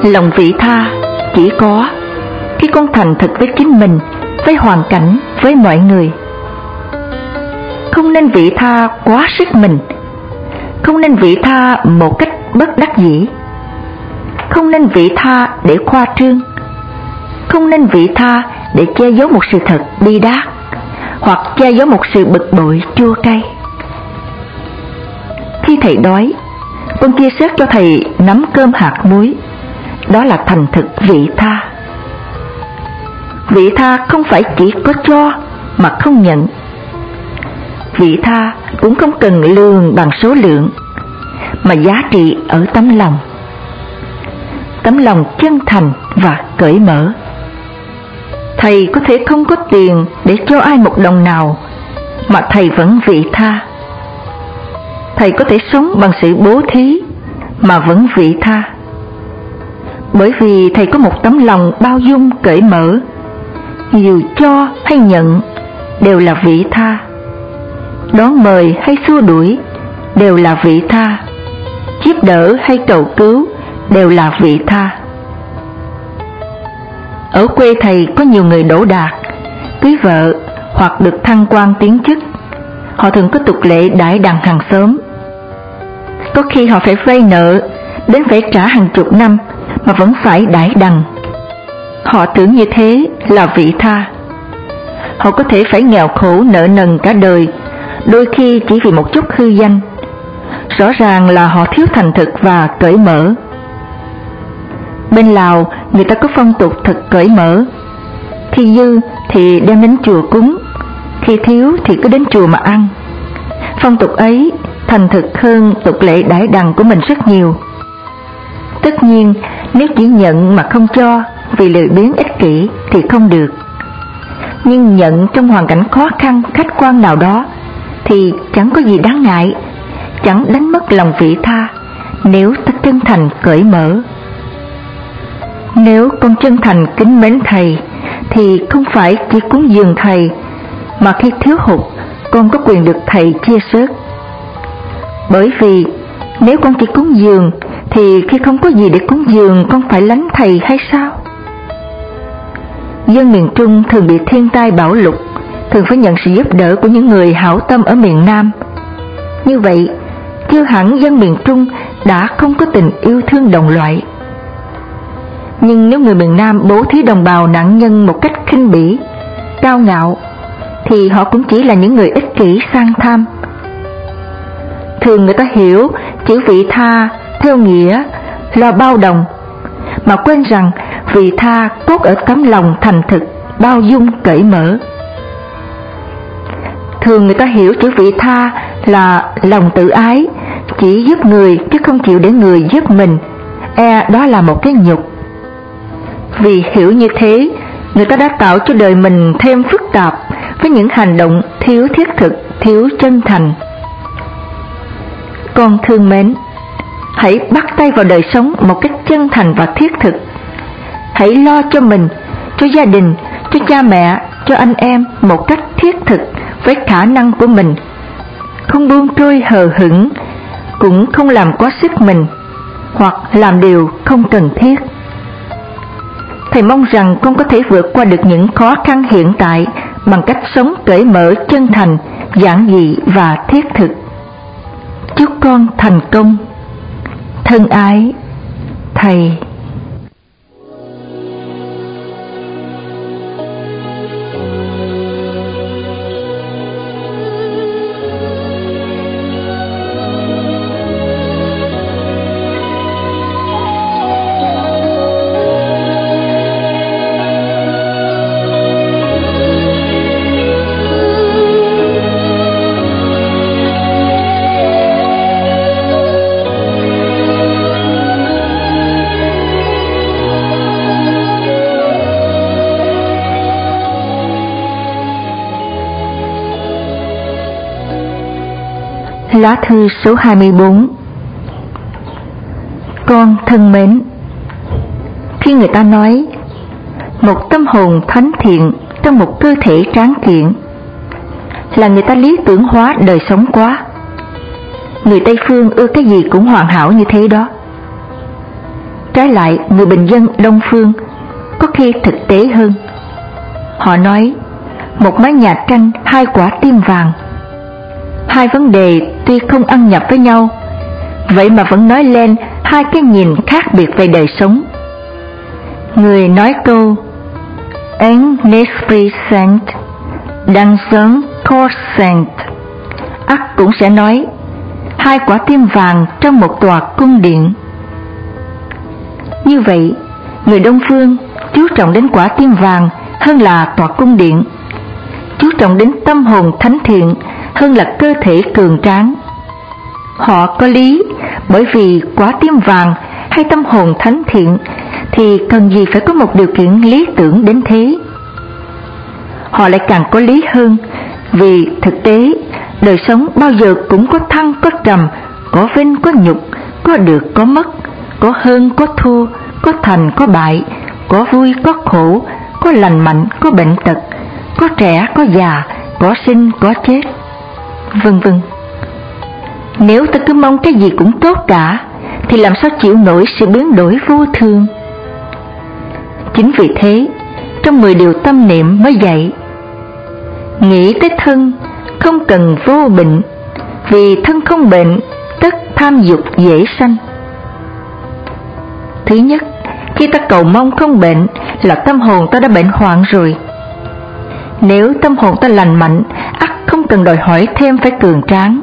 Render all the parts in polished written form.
Lòng vị tha chỉ có khi con thành thực với chính mình, với hoàn cảnh, với mọi người. Không nên vị tha quá sức mình, không nên vị tha một cách bất đắc dĩ, không nên vị tha để khoa trương, không nên vị tha để che giấu một sự thật bi đát, hoặc che giấu một sự bực bội chua cay. Khi thầy đói, con chia sớt cho thầy nắm cơm hạt muối, đó là thành thực vị tha. Vị tha không phải chỉ có cho mà không nhận. Vị tha cũng không cần lường bằng số lượng, mà giá trị ở tấm lòng. Tấm lòng chân thành và cởi mở. Thầy có thể không có tiền để cho ai một đồng nào, mà thầy vẫn vị tha. Thầy có thể sống bằng sự bố thí, mà vẫn vị tha. Bởi vì thầy có một tấm lòng bao dung cởi mở, dù cho hay nhận đều là vị tha. Đón mời hay xua đuổi đều là vị tha. Giúp đỡ hay cầu cứu đều là vị tha. Ở quê thầy có nhiều người đỗ đạt, cưới vợ hoặc được thăng quan tiến chức. Họ thường có tục lệ đãi đằng hàng xóm. Có khi họ phải vay nợ đến phải trả hàng chục năm mà vẫn phải đãi đằng. Họ tưởng như thế là vị tha. Họ có thể phải nghèo khổ nợ nần cả đời, đôi khi chỉ vì một chút hư danh. Rõ ràng là họ thiếu thành thực và cởi mở. Bên Lào, người ta có phong tục thật cởi mở. Khi dư thì đem đến chùa cúng, khi thiếu thì cứ đến chùa mà ăn. Phong tục ấy thành thực hơn tục lệ đãi đằng của mình rất nhiều. Tất nhiên, nếu chỉ nhận mà không cho vì lười biếng ích kỷ thì không được. Nhưng nhận trong hoàn cảnh khó khăn khách quan nào đó thì chẳng có gì đáng ngại, chẳng đánh mất lòng vị tha nếu ta chân thành cởi mở. Nếu con chân thành kính mến thầy thì không phải chỉ cúng dường thầy, mà khi thiếu hụt con có quyền được thầy chia sớt. Bởi vì nếu con chỉ cúng dường thì khi không có gì để cúng dường con phải lánh thầy hay sao? Dân miền Trung thường bị thiên tai bão lụt, thường phải nhận sự giúp đỡ của những người hảo tâm ở miền Nam. Như vậy, chưa hẳn dân miền Trung đã không có tình yêu thương đồng loại. Nhưng nếu người miền Nam bố thí đồng bào nạn nhân một cách khinh bỉ, cao ngạo, thì họ cũng chỉ là những người ích kỷ sang tham. Thường người ta hiểu chữ vị tha theo nghĩa lo bao đồng, mà quên rằng vị tha cốt ở tấm lòng thành thực, bao dung cởi mở. Thường người ta hiểu chữ vị tha là lòng tự ái, chỉ giúp người chứ không chịu để người giúp mình, đó là một cái nhục. Vì hiểu như thế, người ta đã tạo cho đời mình thêm phức tạp với những hành động thiếu thiết thực, thiếu chân thành. Con thương mến, hãy bắt tay vào đời sống một cách chân thành và thiết thực. Hãy lo cho mình, cho gia đình, cho cha mẹ, cho anh em một cách thiết thực với khả năng của mình. Không buông trôi hờ hững, cũng không làm quá sức mình, hoặc làm điều không cần thiết. Thầy mong rằng con có thể vượt qua được những khó khăn hiện tại bằng cách sống cởi mở, chân thành, giản dị và thiết thực. Chúc con thành công. Thân ái, thầy. Lá thư số 24. Con thân mến, khi người ta nói một tâm hồn thánh thiện trong một cơ thể tráng kiện là người ta lý tưởng hóa đời sống quá. Người Tây Phương ưa cái gì cũng hoàn hảo như thế đó. Trái lại, người bình dân Đông phương có khi thực tế hơn. Họ nói, một mái nhà tranh, hai quả tim vàng. Hai vấn đề tuy không ăn nhập với nhau, vậy mà vẫn nói lên hai cái nhìn khác biệt về đời sống. Người nói câu Un esprit saint dans un corps saint, ắt cũng sẽ nói hai quả tim vàng trong một tòa cung điện. Như vậy, người Đông phương chú trọng đến quả tim vàng hơn là tòa cung điện, chú trọng đến tâm hồn thánh thiện hơn là cơ thể cường tráng. Họ có lý, bởi vì quả tim vàng hay tâm hồn thánh thiện thì cần gì phải có một điều kiện lý tưởng đến thế. Họ lại càng có lý hơn, vì thực tế đời sống bao giờ cũng có thăng có trầm, có vinh có nhục, có được có mất, có hơn có thua, có thành có bại, có vui có khổ, có lành mạnh có bệnh tật, có trẻ có già, có sinh có chết, vân vân. Nếu ta cứ mong cái gì cũng tốt cả thì làm sao chịu nổi sự biến đổi vô thường. Chính vì thế, trong 10 điều tâm niệm mới dạy: nghĩ tới thân không cần vô bệnh, vì thân không bệnh tất tham dục dễ sanh. Thứ nhất, khi ta cầu mong không bệnh là tâm hồn ta đã bệnh hoạn rồi. Nếu tâm hồn ta lành mạnh, ắt không cần đòi hỏi thêm phải cường tráng.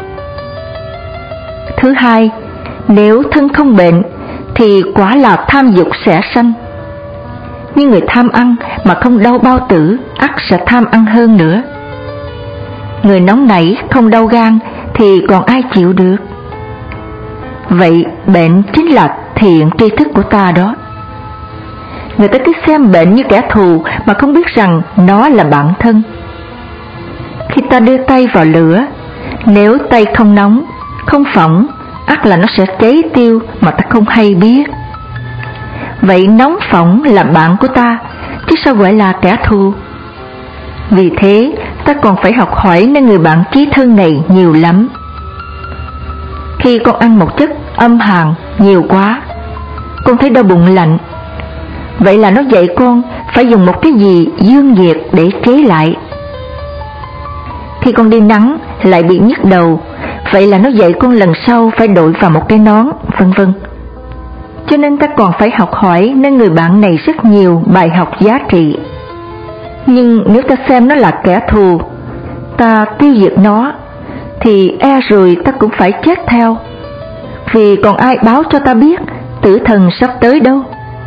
Thứ hai, nếu thân không bệnh thì quả là tham dục sẽ sanh. Nhưng người tham ăn mà không đau bao tử, ắt sẽ tham ăn hơn nữa. Người nóng nảy không đau gan thì còn ai chịu được. Vậy bệnh chính là thiện tri thức của ta đó. Người ta cứ xem bệnh như kẻ thù mà không biết rằng nó là bạn thân. Khi ta đưa tay vào lửa, nếu tay không nóng, không phỏng, ắt là nó sẽ cháy tiêu mà ta không hay biết. Vậy nóng phỏng là bạn của ta, chứ sao gọi là kẻ thù? Vì thế, ta còn phải học hỏi nơi người bạn chí thân này nhiều lắm. Khi con ăn một chất âm hàn nhiều quá, con thấy đau bụng lạnh. Vậy là nó dạy con phải dùng một cái gì dương nhiệt để chế lại. Khi con đi nắng lại bị nhức đầu, vậy là nó dạy con lần sau phải đội vào một cái nón, vân vân. Cho nên ta còn phải học hỏi nên người bạn này rất nhiều bài học giá trị. Nhưng nếu ta xem nó là kẻ thù, ta tiêu diệt nó, thì e rồi ta cũng phải chết theo. Vì còn ai báo cho ta biết tử thần sắp tới đâu.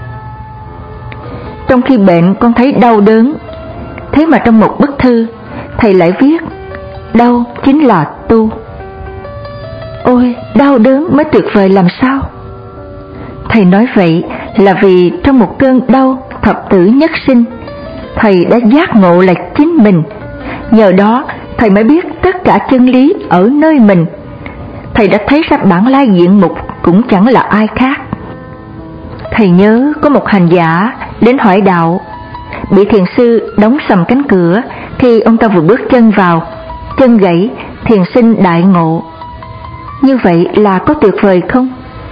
Trong khi bệnh con thấy đau đớn, thế mà trong một bức thư thầy lại viết đau chính là tu. Ôi, đau đớn mới tuyệt vời làm sao. Thầy nói vậy là vì trong một cơn đau thập tử nhất sinh, thầy đã giác ngộ là chính mình. Nhờ đó thầy mới biết tất cả chân lý ở nơi mình. Thầy đã thấy ra bản lai diện mục cũng chẳng là ai khác. Thầy nhớ có một hành giả đến hỏi đạo, bị thiền sư đóng sầm cánh cửa khi ông ta vừa bước chân vào, chân gãy, thiền sinh đại ngộ. Như vậy là có tuyệt vời không?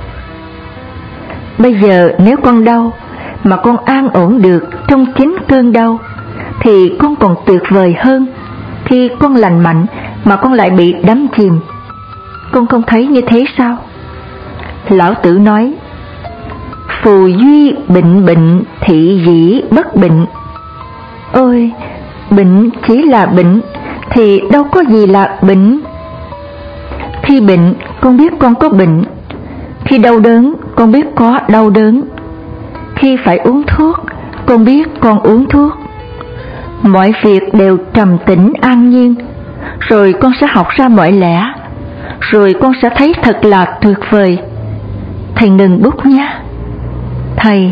Bây giờ nếu con đau mà con an ổn được trong chính cơn đau, thì con còn tuyệt vời hơn khi con lành mạnh mà con lại bị đắm chìm. Con không thấy như thế sao? Lão Tử nói, phù duy bệnh bệnh, thị dĩ bất bệnh. Ôi, bệnh chỉ là bệnh, thì đâu có gì là bệnh. Khi bệnh, con biết con có bệnh. Khi đau đớn, con biết có đau đớn. Khi phải uống thuốc, con biết con uống thuốc. Mọi việc đều trầm tĩnh an nhiên, rồi con sẽ học ra mọi lẽ, rồi con sẽ thấy thật là tuyệt vời. Thầy ngừng bút nhé. Thầy.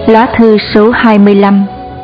Lá thư số 25.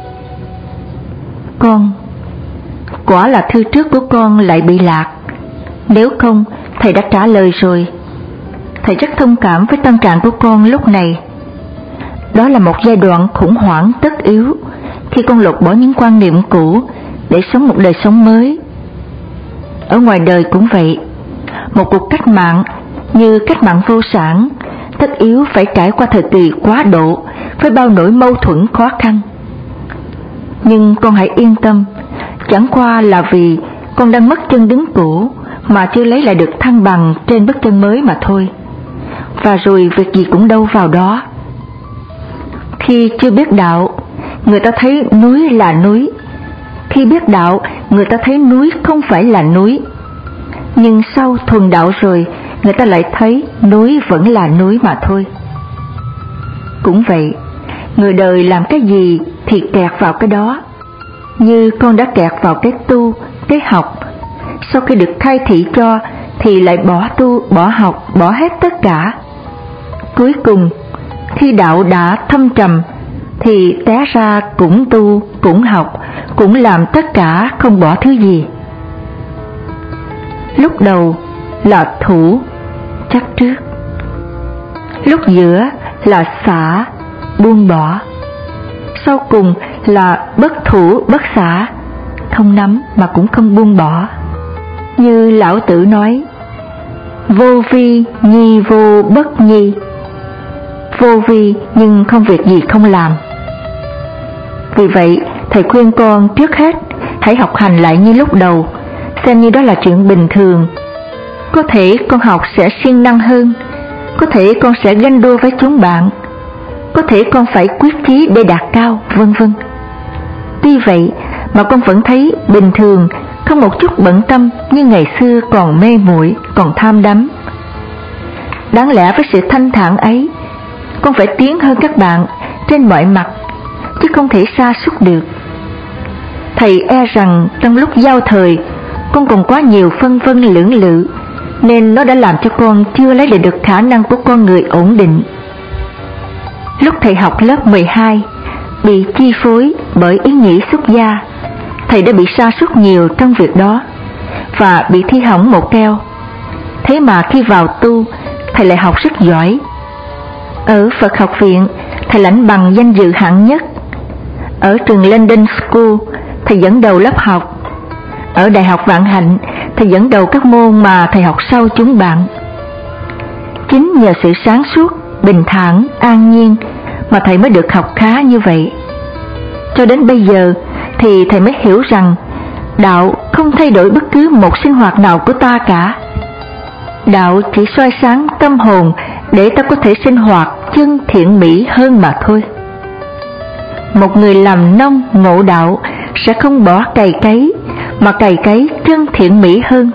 Con, quả là thư trước của con lại bị lạc. Nếu không, thầy đã trả lời rồi. Thầy rất thông cảm với tâm trạng của con lúc này. Đó là một giai đoạn khủng hoảng tất yếu khi con lột bỏ những quan niệm cũ để sống một đời sống mới. Ở ngoài đời cũng vậy, một cuộc cách mạng như cách mạng vô sản tất yếu phải trải qua thời kỳ quá độ với bao nỗi mâu thuẫn khó khăn. Nhưng con hãy yên tâm, chẳng qua là vì con đang mất chân đứng cũ mà chưa lấy lại được thăng bằng trên bước chân mới mà thôi. Và rồi việc gì cũng đâu vào đó. Khi chưa biết đạo, người ta thấy núi là núi. Khi biết đạo, người ta thấy núi không phải là núi. Nhưng sau thuần đạo rồi, người ta lại thấy núi vẫn là núi mà thôi. Cũng vậy, người đời làm cái gì thì kẹt vào cái đó. Như con đã kẹt vào cái tu, cái học. Sau khi được khai thị cho thì lại bỏ tu, bỏ học, bỏ hết tất cả. Cuối cùng, khi đạo đã thâm trầm thì té ra cũng tu, cũng học, cũng làm tất cả, không bỏ thứ gì. Lúc đầu là thủ, chắc trước. Lúc giữa là xả, buông bỏ. Sau cùng là bất thủ bất xả, không nắm mà cũng không buông bỏ. Như Lão Tử nói, vô vi nhi vô bất nhi. Vô vi nhưng không việc gì không làm. Vì vậy, thầy khuyên con trước hết hãy học hành lại như lúc đầu, xem như đó là chuyện bình thường. Có thể con học sẽ siêng năng hơn, có thể con sẽ ganh đua với chúng bạn, có thể con phải quyết chí để đạt cao, vân vân. Tuy vậy mà con vẫn thấy bình thường, không một chút bận tâm như ngày xưa còn mê muội, còn tham đắm. Đáng lẽ với sự thanh thản ấy, con phải tiến hơn các bạn trên mọi mặt, chứ không thể sa sút được. Thầy e rằng trong lúc giao thời, con còn quá nhiều phân vân lưỡng lự, nên nó đã làm cho con chưa lấy lại được khả năng của con người ổn định. Lúc thầy học lớp 12, bị chi phối bởi ý nghĩ xuất gia, thầy đã bị sa sút nhiều trong việc đó, và bị thi hỏng một keo. Thế mà khi vào tu, thầy lại học rất giỏi. Ở Phật học viện, thầy lãnh bằng danh dự hạng nhất. Ở trường London School, thầy dẫn đầu lớp học. Ở Đại học Vạn Hạnh, thầy dẫn đầu các môn mà thầy học sau chúng bạn. Chính nhờ sự sáng suốt, bình thản, an nhiên mà thầy mới được học khá như vậy. Cho đến bây giờ thì thầy mới hiểu rằng đạo không thay đổi bất cứ một sinh hoạt nào của ta cả. Đạo chỉ soi sáng tâm hồn để ta có thể sinh hoạt chân thiện mỹ hơn mà thôi. Một người làm nông ngộ đạo sẽ không bỏ cày cấy, mà cày cấy chân thiện mỹ hơn.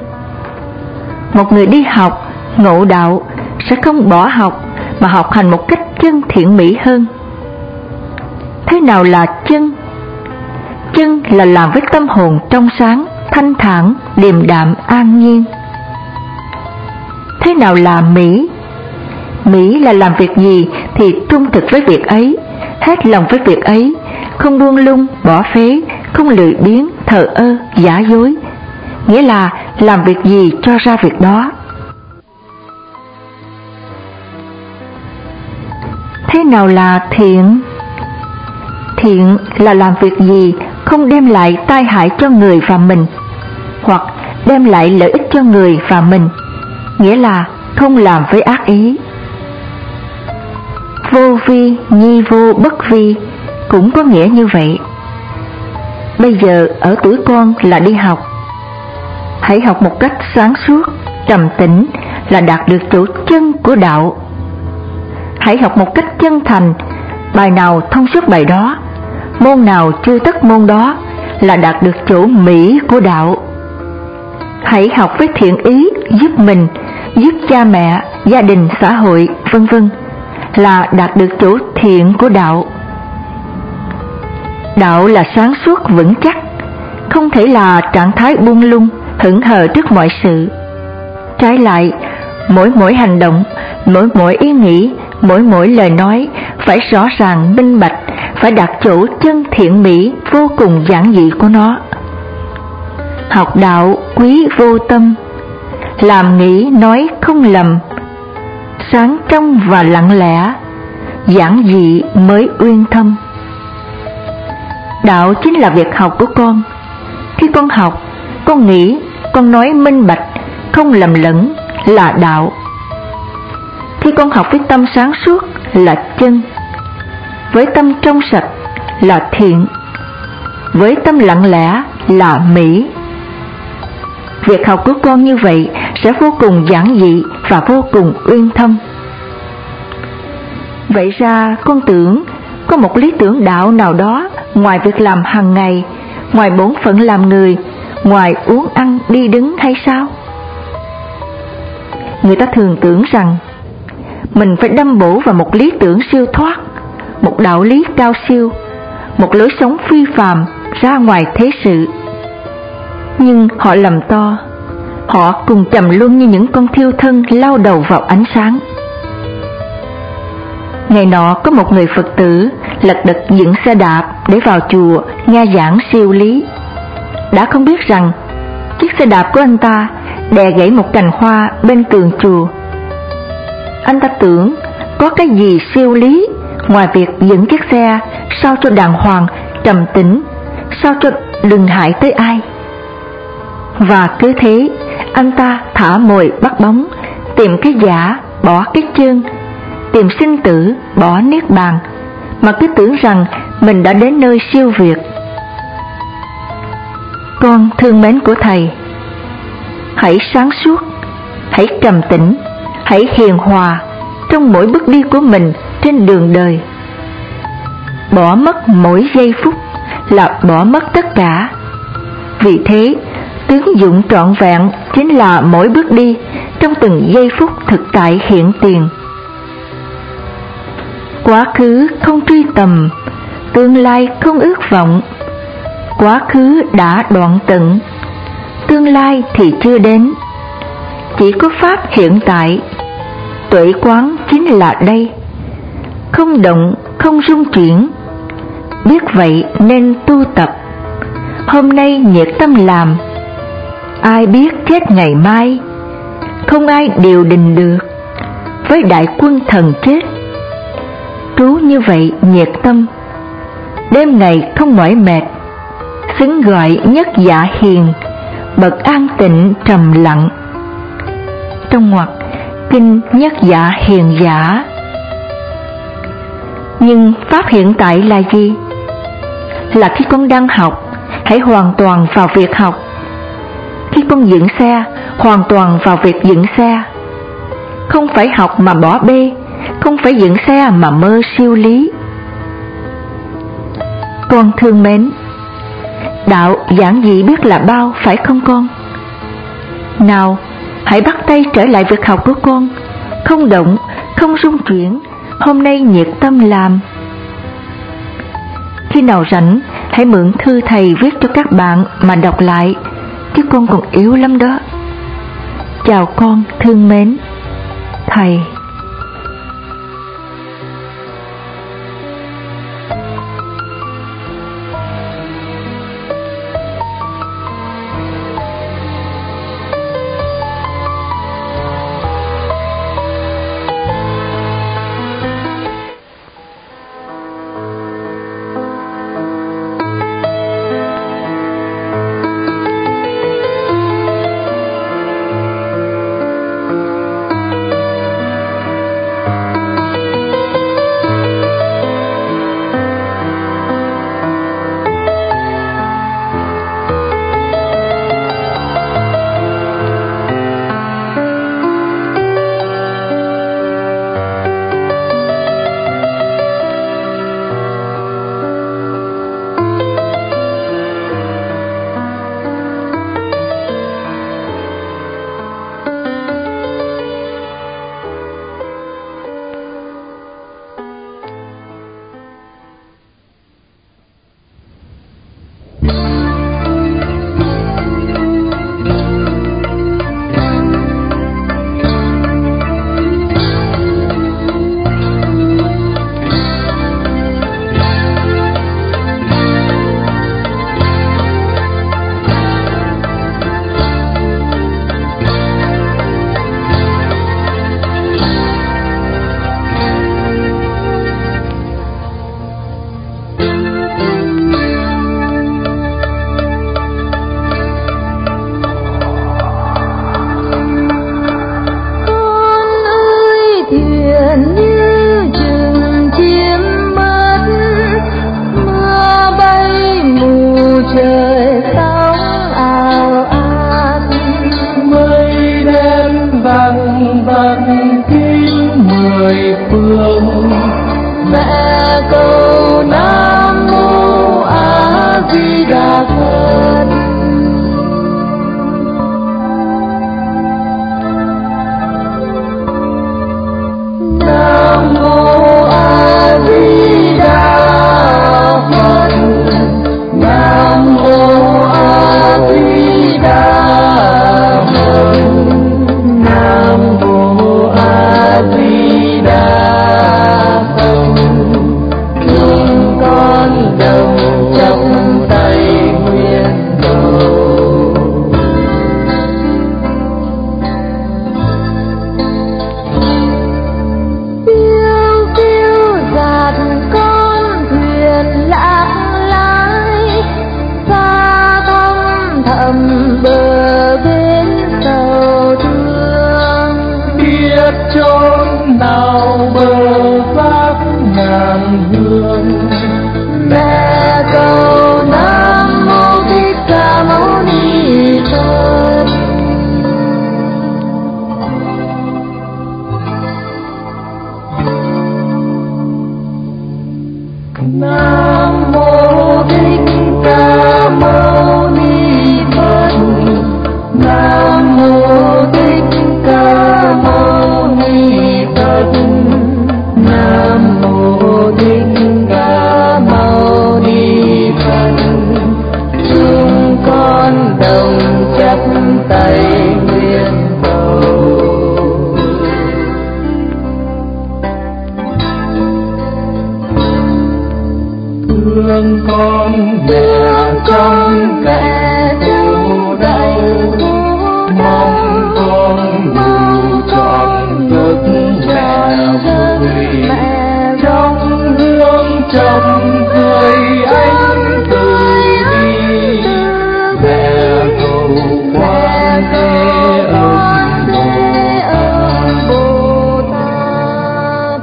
Một người đi học ngộ đạo sẽ không bỏ học, mà học hành một cách chân thiện mỹ hơn. Thế nào là chân? Chân là làm với tâm hồn trong sáng, thanh thản, điềm đạm, an nhiên. Thế nào là mỹ? Mỹ là làm việc gì thì trung thực với việc ấy, hết lòng với việc ấy, không buông lung, bỏ phế, không lười biếng, thờ ơ, giả dối. Nghĩa là làm việc gì cho ra việc đó. Thế nào là thiện? Thiện là làm việc gì không đem lại tai hại cho người và mình, hoặc đem lại lợi ích cho người và mình, nghĩa là không làm với ác ý. Vô vi nhi vô bất vi cũng có nghĩa như vậy. Bây giờ ở tuổi con là đi học. Hãy học một cách sáng suốt, trầm tĩnh là đạt được chỗ chân của đạo. Hãy học một cách chân thành, bài nào thông suốt bài đó, môn nào chưa tất môn đó là đạt được chỗ mỹ của đạo. Hãy học với thiện ý giúp mình, giúp cha mẹ, gia đình, xã hội, vân vân, là đạt được chỗ thiện của đạo. Đạo là sáng suốt vững chắc, không thể là trạng thái buông lung, hững hờ trước mọi sự. Trái lại, mỗi hành động, mỗi ý nghĩ, mỗi lời nói phải rõ ràng minh bạch, phải đặt chỗ chân thiện mỹ vô cùng giản dị của nó. Học đạo quý vô tâm, làm nghĩ nói không lầm, sáng trong và lặng lẽ, giản dị mới uyên thâm. Đạo chính là việc học của con. Khi con học, con nghĩ, con nói minh bạch, không lầm lẫn là đạo. Khi con học với tâm sáng suốt là chân, với tâm trong sạch là thiện, với tâm lặng lẽ là mỹ. Việc học của con như vậy sẽ vô cùng giản dị và vô cùng uyên thâm. Vậy ra con tưởng có một lý tưởng đạo nào đó ngoài việc làm hàng ngày, ngoài bổn phận làm người, ngoài uống ăn đi đứng hay sao? Người ta thường tưởng rằng mình phải đâm bổ vào một lý tưởng siêu thoát, một đạo lý cao siêu, một lối sống phi phàm ra ngoài thế sự. Nhưng họ lầm to, họ cùng trầm luân như những con thiêu thân lao đầu vào ánh sáng. Ngày nọ có một người Phật tử lật đật dựng xe đạp để vào chùa nghe giảng siêu lý. Đã không biết rằng chiếc xe đạp của anh ta đè gãy một cành hoa bên tường chùa. Anh ta tưởng có cái gì siêu lý ngoài việc dựng chiếc xe sao cho đàng hoàng, trầm tĩnh, sao cho đừng hại tới ai. Và cứ thế anh ta thả mồi bắt bóng, tìm cái giả bỏ cái chân, tìm sinh tử bỏ niết bàn, mà cứ tưởng rằng mình đã đến nơi siêu việt. Con thương mến của thầy, hãy sáng suốt, hãy trầm tĩnh, hãy hiền hòa trong mỗi bước đi của mình trên đường đời. Bỏ mất mỗi giây phút là bỏ mất tất cả. Vì thế, tướng dụng trọn vẹn chính là mỗi bước đi trong từng giây phút thực tại hiện tiền. Quá khứ không truy tầm, tương lai không ước vọng. Quá khứ đã đoạn tận, tương lai thì chưa đến. Chỉ có pháp hiện tại, tuệ quán chính là đây. Không động, không rung chuyển, biết vậy nên tu tập. Hôm nay nhiệt tâm làm, ai biết chết ngày mai. Không ai điều đình được, với đại quân thần chết. Trú như vậy nhiệt tâm, đêm ngày không mỏi mệt, xứng gọi nhất dạ hiền, bậc an tịnh trầm lặng. Trong ngoặc kinh nhất dạ hiền giả. Nhưng pháp hiện tại là gì? Là khi con đang học, hãy hoàn toàn vào việc học. Khi con dựng xe, hoàn toàn vào việc dựng xe. Không phải học mà bỏ bê, không phải dựng xe mà mơ siêu lý. Con thương mến, đạo giản dị biết là bao, phải không con? Nào, hãy bắt tay trở lại việc học của con, không động, không rung chuyển, hôm nay nhiệt tâm làm. Khi nào rảnh, hãy mượn thư thầy viết cho các bạn mà đọc lại, chứ con còn yếu lắm đó. Chào con thương mến, thầy. biết chốn nào bờ thác ngàn hương. Mẹ cầu Nam Mô Thích Ca Mâu Ni Phật. Nam Mô Thích Ca Mâu Ni Phật. Nam Mô Thích Ca Mâu Ni Phật. Nam Mô Thích Ca Mâu Ni Phật. Chúng con đồng chắp tay nguyện cầu. Thương con mẹ trong kẻ đau đau, mong con đủ trọn giấc mẹ vui. Trong hương trầm cười ánh từ bi, mẹ cầu Quan Thế Âm Bồ Tát.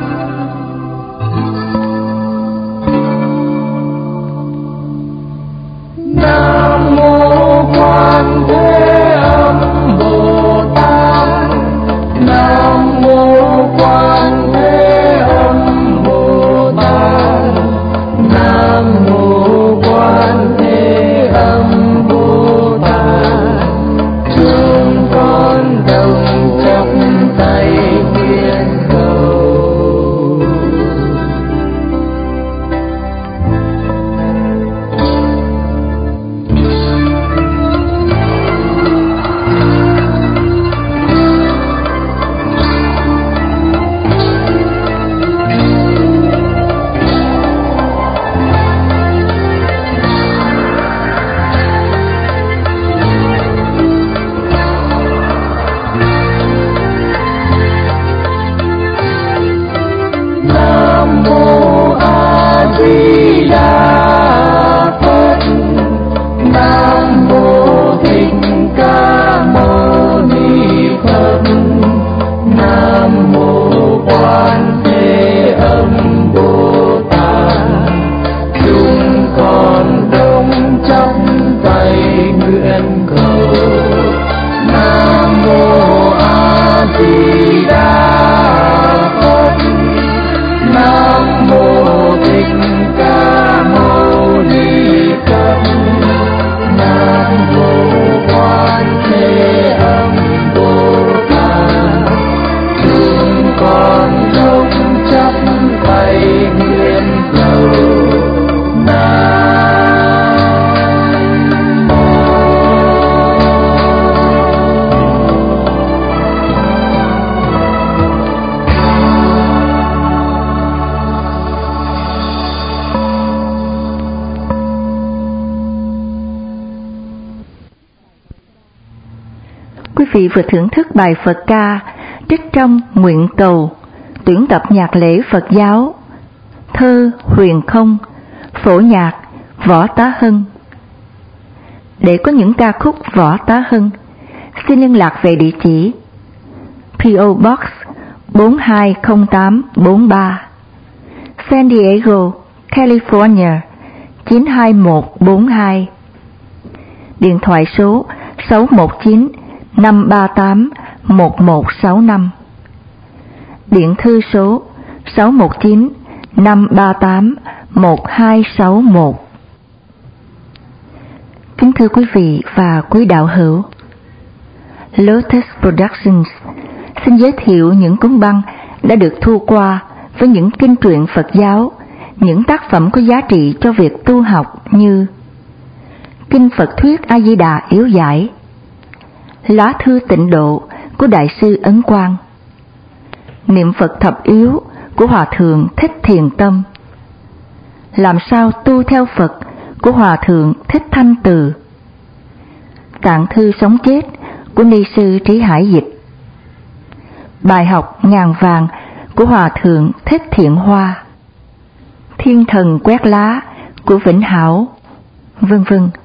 Nam Mô Quan Thế Âm Bồ Tát. Nam Mô Quan Thế Âm Bồ Tát. Nam Mô Quan Thế Âm Bồ Tát. Chúng con đồng chắp tay nguyện cầu. Nam Mô A Di Đà Phật. Nam Mô Thích Ca Mâu Ni Phật. Nam Mô Quan Thế Âm Bồ Tát. Chúng con đồng chắp tay nguyện cầu. Nam Mô A Di Đà Phật. Nam Mô Thích Ca Mâu Ni Phật. Nam Mô Quan Thế Âm Bồ Tát. Chúng con đồng chắp tay nguyện cầu. Nam Quý vị vừa thưởng thức bài Phật ca trích trong Nguyện Cầu, tuyển tập nhạc lễ Phật giáo, thơ Huyền Không, phổ nhạc Võ Tá Hân. Để có những ca khúc Võ Tá Hân, xin liên lạc về địa chỉ P.O. Box 420843, San Diego, California 92142. Điện thoại số 619-538-1165. Điện thư số 619-538-1261. Kính thưa quý vị và quý đạo hữu, Lotus Productions xin giới thiệu những cuốn băng đã được thu qua với những kinh truyện Phật giáo, những tác phẩm có giá trị cho việc tu học như Kinh Phật Thuyết A Di Đà Yếu Giải, Lá Thư Tịnh Độ của Đại sư Ấn Quang, Niệm Phật Thập Yếu của Hòa Thượng Thích Thiền Tâm, Làm sao tu theo Phật của Hòa Thượng Thích Thanh Từ, Tạng Thư Sống Chết của Ni sư Trí Hải Dịch, Bài học Ngàn Vàng của Hòa Thượng Thích Thiện Hoa, Thiên Thần Quét Lá của Vĩnh Hảo, vân vân.